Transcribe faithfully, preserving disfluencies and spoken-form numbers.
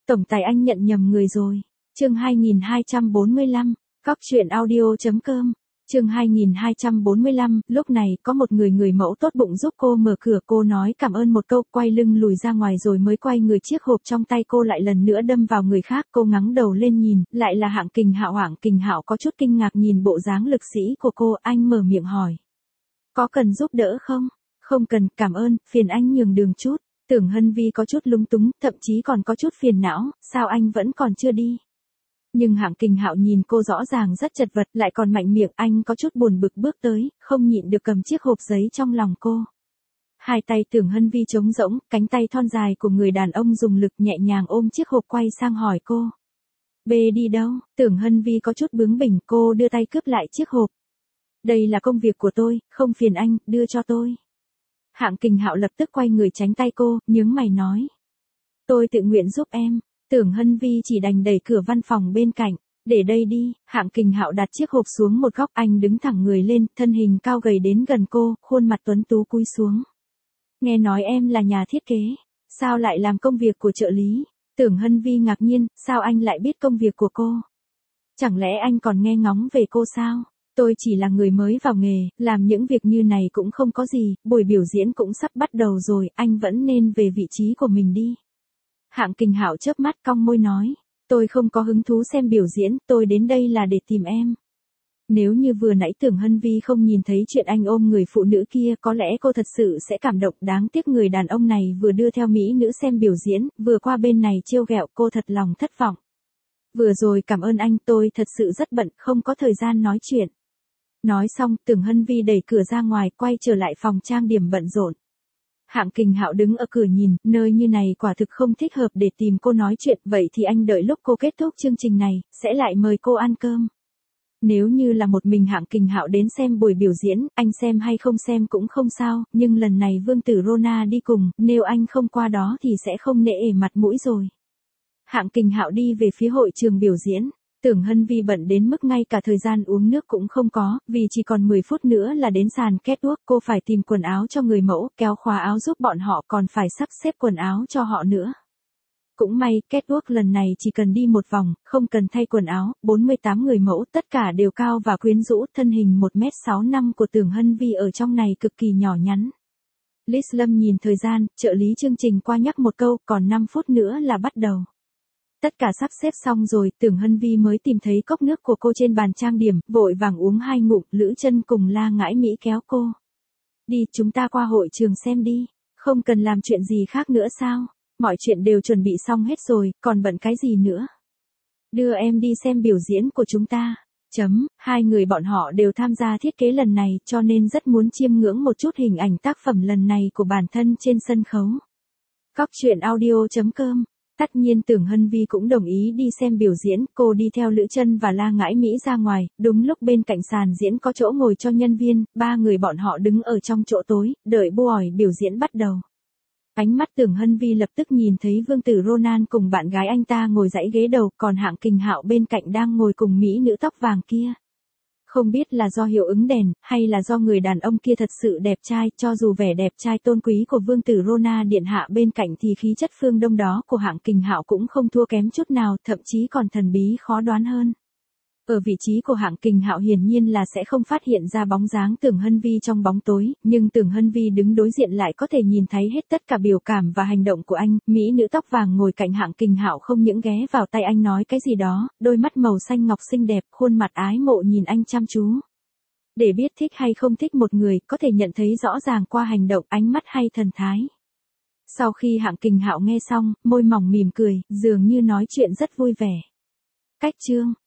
Tổng tài anh nhận nhầm người rồi. Chương hai nghìn hai trăm bốn mươi lăm, Cóc truyện audio chấm com. Chương hai nghìn hai trăm bốn mươi lăm, lúc này có một người người mẫu tốt bụng giúp cô mở cửa, cô nói cảm ơn một câu, quay lưng lùi ra ngoài rồi mới quay người, chiếc hộp trong tay cô lại lần nữa đâm vào người khác, cô ngẩng đầu lên nhìn, lại là Hạng Kình Hạo. Hạng Kình Hạo có chút kinh ngạc nhìn bộ dáng lực sĩ của cô, anh mở miệng hỏi. Có cần giúp đỡ không? Không cần, cảm ơn, phiền anh nhường đường chút. Tưởng Hân Vi có chút lúng túng, thậm chí còn có chút phiền não, sao anh vẫn còn chưa đi? Nhưng Hạng Kình Hạo nhìn cô rõ ràng rất chật vật, lại còn mạnh miệng, anh có chút buồn bực bước tới, không nhịn được cầm chiếc hộp giấy trong lòng cô. Hai tay Tưởng Hân Vi trống rỗng, cánh tay thon dài của người đàn ông dùng lực nhẹ nhàng ôm chiếc hộp quay sang hỏi cô. Bê đi đâu? Tưởng Hân Vi có chút bướng bỉnh, cô đưa tay cướp lại chiếc hộp. Đây là công việc của tôi, không phiền anh, đưa cho tôi. Hạng Kình Hạo lập tức quay người tránh tay cô, nhướng mày nói. Tôi tự nguyện giúp em. Tưởng Hân Vi chỉ đành đẩy cửa văn phòng bên cạnh. Để đây đi. Hạng Kình Hạo đặt chiếc hộp xuống một góc, anh đứng thẳng người lên, thân hình cao gầy đến gần cô, khuôn mặt tuấn tú cúi xuống. Nghe nói em là nhà thiết kế, sao lại làm công việc của trợ lý? Tưởng Hân Vi ngạc nhiên, sao anh lại biết công việc của cô? Chẳng lẽ anh còn nghe ngóng về cô sao? Tôi chỉ là người mới vào nghề, làm những việc như này cũng không có gì, buổi biểu diễn cũng sắp bắt đầu rồi, anh vẫn nên về vị trí của mình đi. Hạng Kình Hạo chớp mắt cong môi nói, tôi không có hứng thú xem biểu diễn, tôi đến đây là để tìm em. Nếu như vừa nãy Tưởng Hân Vi không nhìn thấy chuyện anh ôm người phụ nữ kia, có lẽ cô thật sự sẽ cảm động, đáng tiếc người đàn ông này vừa đưa theo mỹ nữ xem biểu diễn, vừa qua bên này trêu ghẹo, cô thật lòng thất vọng. Vừa rồi cảm ơn anh, tôi thật sự rất bận, không có thời gian nói chuyện. Nói xong, Tưởng Hân Vi đẩy cửa ra ngoài, quay trở lại phòng trang điểm bận rộn. Hạng Kình Hạo đứng ở cửa nhìn, nơi như này quả thực không thích hợp để tìm cô nói chuyện, vậy thì anh đợi lúc cô kết thúc chương trình này, sẽ lại mời cô ăn cơm. Nếu như là một mình Hạng Kình Hạo đến xem buổi biểu diễn, anh xem hay không xem cũng không sao, nhưng lần này Vương tử Rona đi cùng, nếu anh không qua đó thì sẽ không nể mặt mũi rồi. Hạng Kình Hạo đi về phía hội trường biểu diễn. Tưởng Hân Vi bận đến mức ngay cả thời gian uống nước cũng không có, vì chỉ còn mười phút nữa là đến sàn catwalk, cô phải tìm quần áo cho người mẫu, kéo khóa áo giúp bọn họ, còn phải sắp xếp quần áo cho họ nữa. Cũng may, catwalk lần này chỉ cần đi một vòng, không cần thay quần áo, bốn mươi tám người mẫu, tất cả đều cao và quyến rũ, thân hình một mét sáu năm của Tưởng Hân Vi ở trong này cực kỳ nhỏ nhắn. Liz Lâm nhìn thời gian, trợ lý chương trình qua nhắc một câu, còn năm phút nữa là bắt đầu. Tất cả sắp xếp xong rồi, Tưởng Hân Vi mới tìm thấy cốc nước của cô trên bàn trang điểm, vội vàng uống hai ngụm, Lữ Chân cùng La Ngãi Mỹ kéo cô. Đi, chúng ta qua hội trường xem đi, không cần làm chuyện gì khác nữa sao, mọi chuyện đều chuẩn bị xong hết rồi, còn bận cái gì nữa. Đưa em đi xem biểu diễn của chúng ta. Chấm, hai người bọn họ đều tham gia thiết kế lần này, cho nên rất muốn chiêm ngưỡng một chút hình ảnh tác phẩm lần này của bản thân trên sân khấu. Cóc truyện audio chấm com. Tất nhiên Tưởng Hân Vi cũng đồng ý đi xem biểu diễn, cô đi theo Lữ Chân và La Ngãi Mỹ ra ngoài, đúng lúc bên cạnh sàn diễn có chỗ ngồi cho nhân viên, ba người bọn họ đứng ở trong chỗ tối, đợi buổi biểu diễn bắt đầu. Ánh mắt Tưởng Hân Vi lập tức nhìn thấy Vương tử Ronan cùng bạn gái anh ta ngồi dãy ghế đầu, còn Hạng Kình Hạo bên cạnh đang ngồi cùng mỹ nữ tóc vàng kia. Không biết là do hiệu ứng đèn, hay là do người đàn ông kia thật sự đẹp trai, cho dù vẻ đẹp trai tôn quý của Vương tử Rona điện hạ bên cạnh thì khí chất phương Đông đó của Hạng Kình Hạo cũng không thua kém chút nào, thậm chí còn thần bí khó đoán hơn. Ở vị trí của Hạng Kình Hạo hiển nhiên là sẽ không phát hiện ra bóng dáng Tưởng Hân Vi trong bóng tối, nhưng Tưởng Hân Vi đứng đối diện lại có thể nhìn thấy hết tất cả biểu cảm và hành động của anh. Mỹ nữ tóc vàng ngồi cạnh Hạng Kình Hạo không những ghé vào tay anh nói cái gì đó, đôi mắt màu xanh ngọc xinh đẹp, khuôn mặt ái mộ nhìn anh chăm chú. Để biết thích hay không thích một người, có thể nhận thấy rõ ràng qua hành động, ánh mắt hay thần thái. Sau khi Hạng Kình Hạo nghe xong, môi mỏng mỉm cười, dường như nói chuyện rất vui vẻ. Cách chương